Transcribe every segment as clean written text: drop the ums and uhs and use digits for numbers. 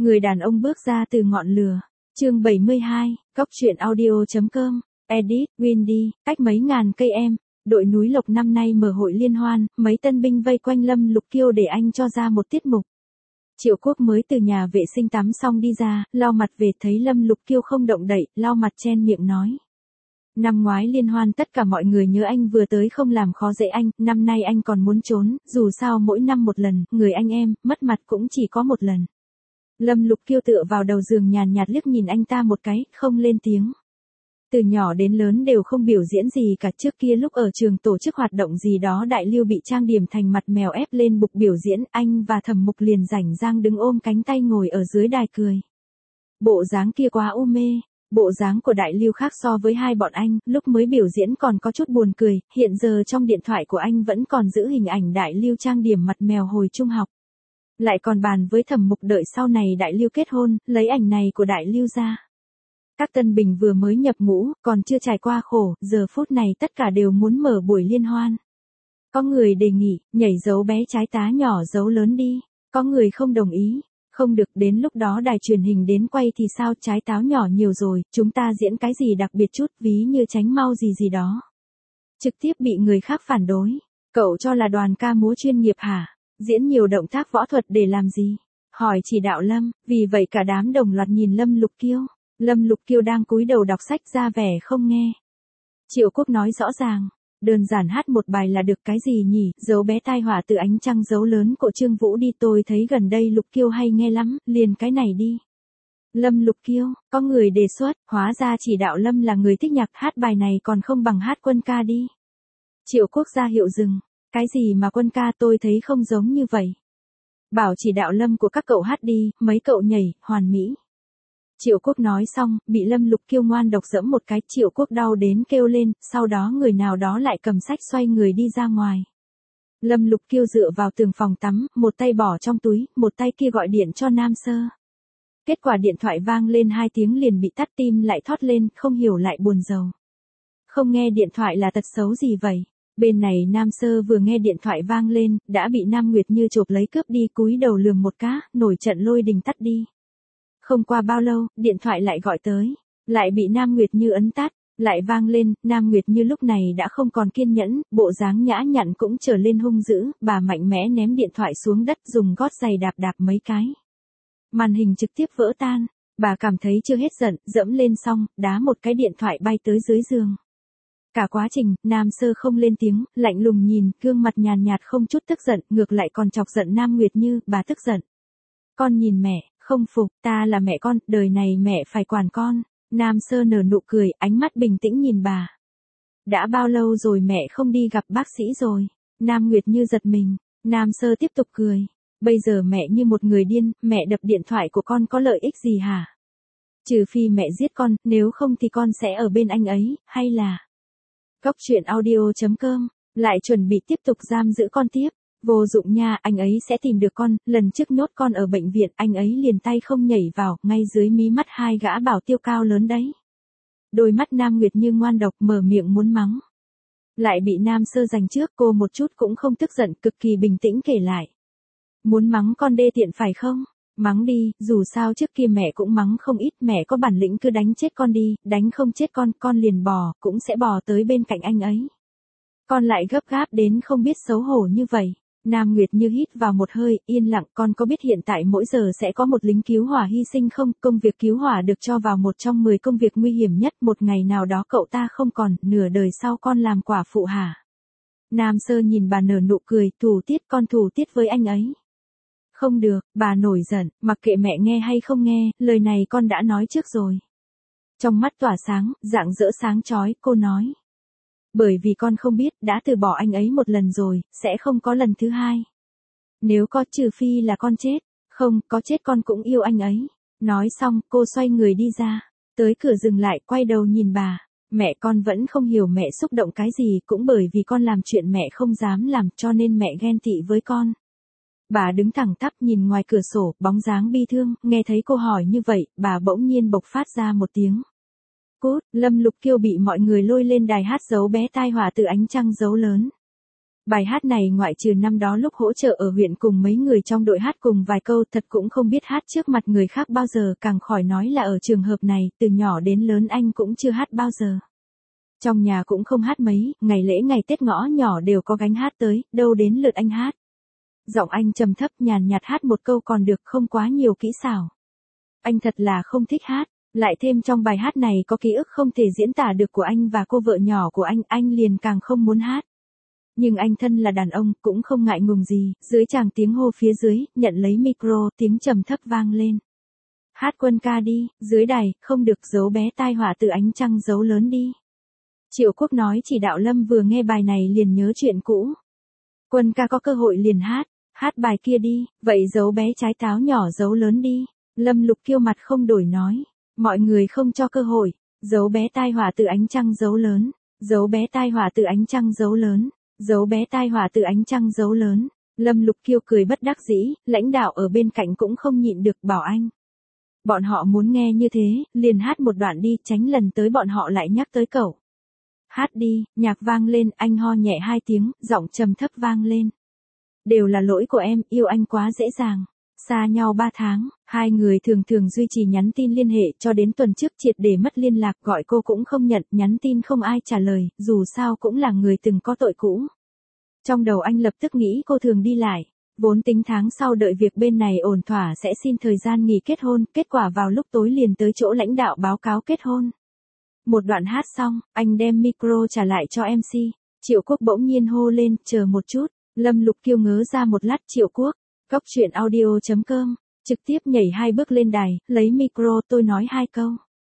Người đàn ông bước ra từ ngọn lửa. Chương 72, Cóc truyện audio.com, edit, Windy, cách mấy ngàn cây em, đội núi Lộc năm nay mở hội liên hoan, mấy tân binh vây quanh Lâm Lục Kiêu để anh cho ra một tiết mục. Triệu Quốc mới từ nhà vệ sinh tắm xong đi ra, lau mặt về thấy Lâm Lục Kiêu không động đậy, lau mặt chen miệng nói. Năm ngoái liên hoan tất cả mọi người nhớ anh vừa tới không làm khó dễ anh, năm nay anh còn muốn trốn, dù sao mỗi năm một lần, người anh em, mất mặt cũng chỉ có một lần. Lâm Lục Kiêu tựa vào đầu giường nhàn nhạt liếc nhìn anh ta một cái, không lên tiếng. Từ nhỏ đến lớn đều không biểu diễn gì cả, trước kia lúc ở trường tổ chức hoạt động gì đó Đại Lưu bị trang điểm thành mặt mèo ép lên bục biểu diễn, anh và Thẩm Mục liền rảnh rang đứng ôm cánh tay ngồi ở dưới đài cười. Bộ dáng kia quá u mê, bộ dáng của Đại Lưu khác so với hai bọn anh, lúc mới biểu diễn còn có chút buồn cười, hiện giờ trong điện thoại của anh vẫn còn giữ hình ảnh Đại Lưu trang điểm mặt mèo hồi trung học. Lại còn bàn với Thẩm Mục đợi sau này Đại Lưu kết hôn, lấy ảnh này của Đại Lưu ra. Các tân bình vừa mới nhập ngũ, còn chưa trải qua khổ, giờ phút này tất cả đều muốn mở buổi liên hoan. Có người đề nghị, nhảy dấu bé trái tá nhỏ dấu lớn đi, có người không đồng ý, không được, đến lúc đó đài truyền hình đến quay thì sao, trái táo nhỏ nhiều rồi, chúng ta diễn cái gì đặc biệt chút, ví như tránh mau gì gì đó. Trực tiếp bị người khác phản đối, cậu cho là đoàn ca múa chuyên nghiệp hả, diễn nhiều động tác võ thuật để làm gì, hỏi chỉ đạo Lâm, vì vậy cả đám đồng loạt nhìn Lâm Lục Kiêu. Lâm Lục Kiêu đang cúi đầu đọc sách ra vẻ không nghe. Triệu Quốc nói rõ ràng, đơn giản hát một bài là được, cái gì nhỉ, dấu bé tai họa từ ánh trăng dấu lớn của Trương Vũ đi, tôi thấy gần đây Lục Kiêu hay nghe lắm, liền cái này đi. Lâm Lục Kiêu, có người đề xuất, hóa ra chỉ đạo Lâm là người thích nhạc, hát bài này còn không bằng hát quân ca đi. Triệu Quốc ra hiệu dừng, cái gì mà quân ca, tôi thấy không giống như vậy. Bảo chỉ đạo Lâm của các cậu hát đi, mấy cậu nhảy, hoàn mỹ. Triệu Quốc nói xong, bị Lâm Lục Kiêu ngoan độc dẫm một cái, Triệu Quốc đau đến kêu lên, sau đó người nào đó lại cầm sách xoay người đi ra ngoài. Lâm Lục Kiêu dựa vào tường phòng tắm, một tay bỏ trong túi, một tay kia gọi điện cho Nam Sơ. Kết quả điện thoại vang lên 2 tiếng liền bị tắt, tim lại thót lên, không hiểu lại buồn rầu. Không nghe điện thoại là tật xấu gì vậy? Bên này Nam Sơ vừa nghe điện thoại vang lên, đã bị Nam Nguyệt Như chộp lấy cướp đi, cúi đầu lườm một cái, nổi trận lôi đình tắt đi. Không qua bao lâu, điện thoại lại gọi tới, lại bị Nam Nguyệt Như ấn tắt, lại vang lên, Nam Nguyệt Như lúc này đã không còn kiên nhẫn, bộ dáng nhã nhặn cũng trở lên hung dữ, bà mạnh mẽ ném điện thoại xuống đất, dùng gót giày đạp đạp mấy cái. Màn hình trực tiếp vỡ tan, bà cảm thấy chưa hết giận, dẫm lên xong, đá một cái điện thoại bay tới dưới giường. Cả quá trình, Nam Sơ không lên tiếng, lạnh lùng nhìn, gương mặt nhàn nhạt không chút tức giận, ngược lại còn chọc giận Nam Nguyệt Như, bà tức giận. Con nhìn mẹ, không phục, ta là mẹ con, đời này mẹ phải quản con. Nam Sơ nở nụ cười, ánh mắt bình tĩnh nhìn bà. Đã bao lâu rồi mẹ không đi gặp bác sĩ rồi? Nam Nguyệt Như giật mình, Nam Sơ tiếp tục cười. Bây giờ mẹ như một người điên, mẹ đập điện thoại của con có lợi ích gì hả? Trừ phi mẹ giết con, nếu không thì con sẽ ở bên anh ấy, hay là... Cóc truyện audio.com, lại chuẩn bị tiếp tục giam giữ con tiếp. Vô dụng nha, anh ấy sẽ tìm được con, lần trước nhốt con ở bệnh viện, anh ấy liền tay không nhảy vào, ngay dưới mí mắt hai gã bảo tiêu cao lớn đấy. Đôi mắt Nam Nguyệt Như ngoan độc, mở miệng muốn mắng. Lại bị Nam Sơ giành trước, cô một chút cũng không tức giận, cực kỳ bình tĩnh kể lại. Muốn mắng con đê tiện phải không? Mắng đi, dù sao trước kia mẹ cũng mắng không ít, mẹ có bản lĩnh cứ đánh chết con đi, đánh không chết con liền bò, cũng sẽ bò tới bên cạnh anh ấy. Con lại gấp gáp đến không biết xấu hổ như vậy. Nam Nguyệt Như hít vào một hơi, yên lặng, con có biết hiện tại mỗi giờ sẽ có một lính cứu hỏa hy sinh không? Công việc cứu hỏa được cho vào một trong 10 công việc nguy hiểm nhất, một ngày nào đó cậu ta không còn, nửa đời sau con làm quả phụ hả? Nam Sơ nhìn bà nở nụ cười, thủ tiết, con thủ tiết với anh ấy. Không được, bà nổi giận, mặc kệ mẹ nghe hay không nghe, lời này con đã nói trước rồi. Trong mắt tỏa sáng, rạng rỡ sáng chói, cô nói. Bởi vì con không biết, đã từ bỏ anh ấy một lần rồi, sẽ không có lần thứ hai. Nếu có, trừ phi là con chết, không, có chết con cũng yêu anh ấy. Nói xong, cô xoay người đi ra, tới cửa dừng lại, quay đầu nhìn bà. Mẹ con vẫn không hiểu mẹ xúc động cái gì, cũng bởi vì con làm chuyện mẹ không dám làm, cho nên mẹ ghen tị với con. Bà đứng thẳng tắp nhìn ngoài cửa sổ, bóng dáng bi thương, nghe thấy cô hỏi như vậy, bà bỗng nhiên bộc phát ra một tiếng. Cút, Lâm Lục Kiêu bị mọi người lôi lên đài hát dấu bé tai họa từ ánh trăng dấu lớn. Bài hát này ngoại trừ năm đó lúc hỗ trợ ở huyện cùng mấy người trong đội hát cùng vài câu thật cũng không biết hát trước mặt người khác bao giờ, càng khỏi nói là ở trường hợp này, từ nhỏ đến lớn anh cũng chưa hát bao giờ. Trong nhà cũng không hát mấy, ngày lễ ngày Tết ngõ nhỏ đều có gánh hát tới, đâu đến lượt anh hát. Giọng anh trầm thấp nhàn nhạt hát một câu còn được, không quá nhiều kỹ xảo. Anh thật là không thích hát, lại thêm trong bài hát này có ký ức không thể diễn tả được của anh và cô vợ nhỏ của anh liền càng không muốn hát. Nhưng anh thân là đàn ông, cũng không ngại ngùng gì, dưới tràng tiếng hô phía dưới, nhận lấy micro, tiếng trầm thấp vang lên. Hát quân ca đi, dưới đài, không được giấu bé tai họa từ ánh trăng giấu lớn đi. Triệu Quốc nói chỉ đạo Lâm vừa nghe bài này liền nhớ chuyện cũ. Quân ca có cơ hội liền hát bài kia đi, vậy giấu bé trái táo nhỏ giấu lớn đi. Lâm Lục Kiêu mặt không đổi nói, mọi người không cho cơ hội, giấu bé tai họa từ ánh trăng giấu lớn, giấu bé tai họa từ ánh trăng giấu lớn, giấu bé tai họa từ ánh trăng giấu lớn. Lâm Lục Kiêu cười bất đắc dĩ, lãnh đạo ở bên cạnh cũng không nhịn được bảo anh. Bọn họ muốn nghe như thế, liền hát một đoạn đi, tránh lần tới bọn họ lại nhắc tới cậu. Hát đi, nhạc vang lên, anh ho nhẹ 2 tiếng, giọng trầm thấp vang lên. Đều là lỗi của em, yêu anh quá dễ dàng. Xa nhau 3 tháng, hai người thường thường duy trì nhắn tin liên hệ cho đến tuần trước triệt để mất liên lạc, gọi cô cũng không nhận, nhắn tin không ai trả lời, dù sao cũng là người từng có tội cũ. Trong đầu anh lập tức nghĩ cô thường đi lại, vốn tính tháng sau đợi việc bên này ổn thỏa sẽ xin thời gian nghỉ kết hôn, kết quả vào lúc tối liền tới chỗ lãnh đạo báo cáo kết hôn. Một đoạn hát xong, anh đem micro trả lại cho MC, Triệu Quốc bỗng nhiên hô lên, chờ một chút. Lâm Lục Kiêu ngớ ra một lát, Triệu Quốc, Cóc Truyện Audio.com, trực tiếp nhảy 2 bước lên đài, lấy micro, tôi nói 2 câu.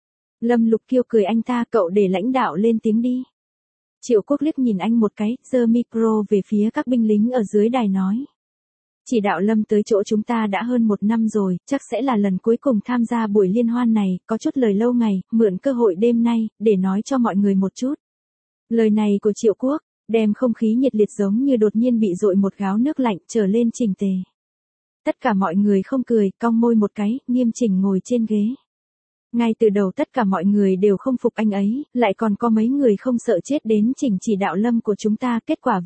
Lâm Lục Kiêu cười anh ta, cậu để lãnh đạo lên tiếng đi. Triệu Quốc liếc nhìn anh một cái, giơ micro về phía các binh lính ở dưới đài nói. Chỉ đạo Lâm tới chỗ chúng ta đã hơn 1 năm rồi, chắc sẽ là lần cuối cùng tham gia buổi liên hoan này, có chút lời lâu ngày, mượn cơ hội đêm nay, để nói cho mọi người một chút. Lời này của Triệu Quốc, đem không khí nhiệt liệt giống như đột nhiên bị dội một gáo nước lạnh trở lên chỉnh tề. Tất cả mọi người không cười, cong môi một cái, nghiêm chỉnh ngồi trên ghế. Ngay từ đầu tất cả mọi người đều không phục anh ấy, lại còn có mấy người không sợ chết đến chỉnh chỉ đạo Lâm của chúng ta, kết quả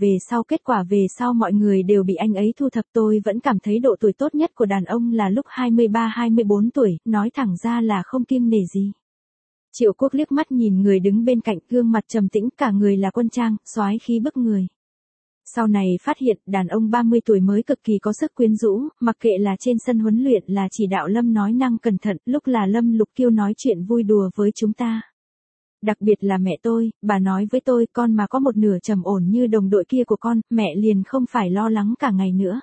về sau mọi người đều bị anh ấy thu thập. Tôi vẫn cảm thấy độ tuổi tốt nhất của đàn ông là lúc 23-24 tuổi, nói thẳng ra là không kiêng nể gì. Triệu Quốc liếc mắt nhìn người đứng bên cạnh, gương mặt trầm tĩnh, cả người là quân trang, soái khí bức người. Sau này phát hiện đàn ông 30 tuổi mới cực kỳ có sức quyến rũ, mặc kệ là trên sân huấn luyện là chỉ đạo Lâm nói năng cẩn thận, lúc là Lâm Lục Kiêu nói chuyện vui đùa với chúng ta. Đặc biệt là mẹ tôi, bà nói với tôi, con mà có một nửa trầm ổn như đồng đội kia của con, mẹ liền không phải lo lắng cả ngày nữa.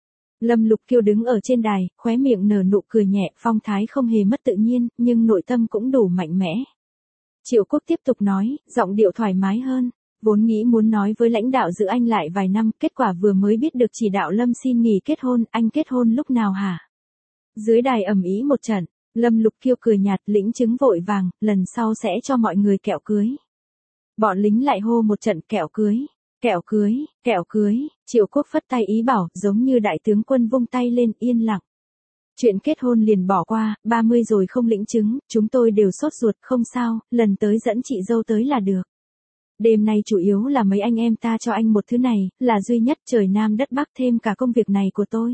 Lâm Lục Kiêu đứng ở trên đài, khóe miệng nở nụ cười nhẹ, phong thái không hề mất tự nhiên, nhưng nội tâm cũng đủ mạnh mẽ. Triệu Quốc tiếp tục nói, giọng điệu thoải mái hơn. Vốn nghĩ muốn nói với lãnh đạo giữ anh lại vài năm, kết quả vừa mới biết được chỉ đạo Lâm xin nghỉ kết hôn, anh kết hôn lúc nào hả? Dưới đài ầm ĩ một trận, Lâm Lục Kiêu cười nhạt, lĩnh chứng vội vàng, lần sau sẽ cho mọi người kẹo cưới. Bọn lính lại hô một trận, kẹo cưới, kẹo cưới, kẹo cưới. Triệu Quốc phất tay ý bảo, giống như đại tướng quân vung tay lên, yên lặng. Chuyện kết hôn liền bỏ qua, 30 rồi không lĩnh chứng, chúng tôi đều sốt ruột, không sao, lần tới dẫn chị dâu tới là được. Đêm nay chủ yếu là mấy anh em ta cho anh một thứ này, là duy nhất trời Nam đất Bắc, thêm cả công việc này của tôi.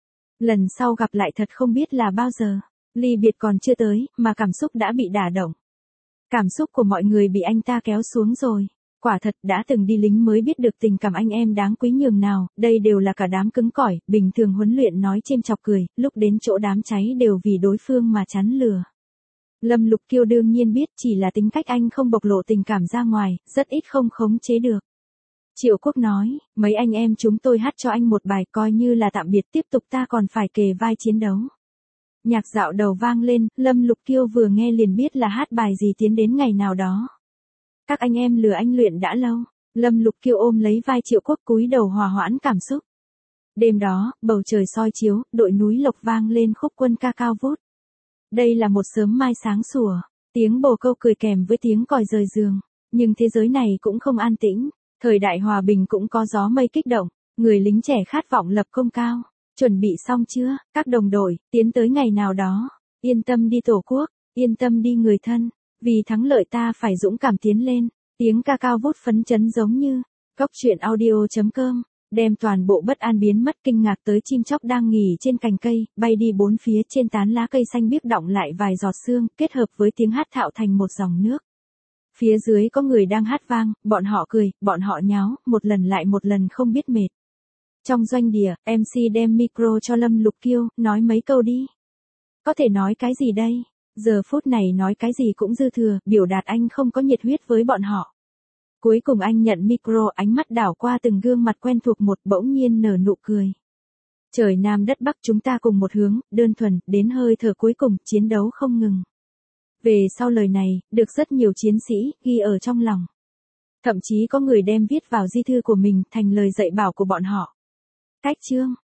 Lần sau gặp lại thật không biết là bao giờ, ly biệt còn chưa tới, mà cảm xúc đã bị đả động. Cảm xúc của mọi người bị anh ta kéo xuống rồi. Quả thật đã từng đi lính mới biết được tình cảm anh em đáng quý nhường nào, đây đều là cả đám cứng cỏi, bình thường huấn luyện nói chêm chọc cười, lúc đến chỗ đám cháy đều vì đối phương mà chắn lừa. Lâm Lục Kiêu đương nhiên biết, chỉ là tính cách anh không bộc lộ tình cảm ra ngoài, rất ít không khống chế được. Triệu Quốc nói, mấy anh em chúng tôi hát cho anh một bài coi như là tạm biệt, tiếp tục ta còn phải kề vai chiến đấu. Nhạc dạo đầu vang lên, Lâm Lục Kiêu vừa nghe liền biết là hát bài gì tiến đến ngày nào đó. Các anh em lừa anh luyện đã lâu. Lâm Lục Kiêu ôm lấy vai Triệu Quốc cúi đầu hòa hoãn cảm xúc. Đêm đó, bầu trời soi chiếu, đội núi Lộc vang lên khúc quân ca cao vút. Đây là một sớm mai sáng sủa, tiếng bồ câu cười kèm với tiếng còi rời giường. Nhưng thế giới này cũng không an tĩnh, thời đại hòa bình cũng có gió mây kích động, người lính trẻ khát vọng lập công cao. Chuẩn bị xong chưa, các đồng đội, tiến tới ngày nào đó. Yên tâm đi Tổ quốc, yên tâm đi người thân, vì thắng lợi ta phải dũng cảm tiến lên. Tiếng ca cao vút phấn chấn giống như Cóc truyện audio.com, đem toàn bộ bất an biến mất, kinh ngạc tới chim chóc đang nghỉ trên cành cây, bay đi bốn phía, trên tán lá cây xanh biếc đọng lại vài giọt sương, kết hợp với tiếng hát thạo thành một dòng nước. Phía dưới có người đang hát vang, bọn họ cười, bọn họ nháo, một lần lại một lần không biết mệt. Trong doanh địa, MC đem micro cho Lâm Lục Kiêu, nói mấy câu đi. Có thể nói cái gì đây? Giờ phút này nói cái gì cũng dư thừa, biểu đạt anh không có nhiệt huyết với bọn họ. Cuối cùng anh nhận micro, ánh mắt đảo qua từng gương mặt quen thuộc một, bỗng nhiên nở nụ cười. Trời Nam đất Bắc chúng ta cùng một hướng, đơn thuần, đến hơi thở cuối cùng, chiến đấu không ngừng. Về sau lời này, được rất nhiều chiến sĩ ghi ở trong lòng. Thậm chí có người đem viết vào di thư của mình thành lời dạy bảo của bọn họ. Cách chương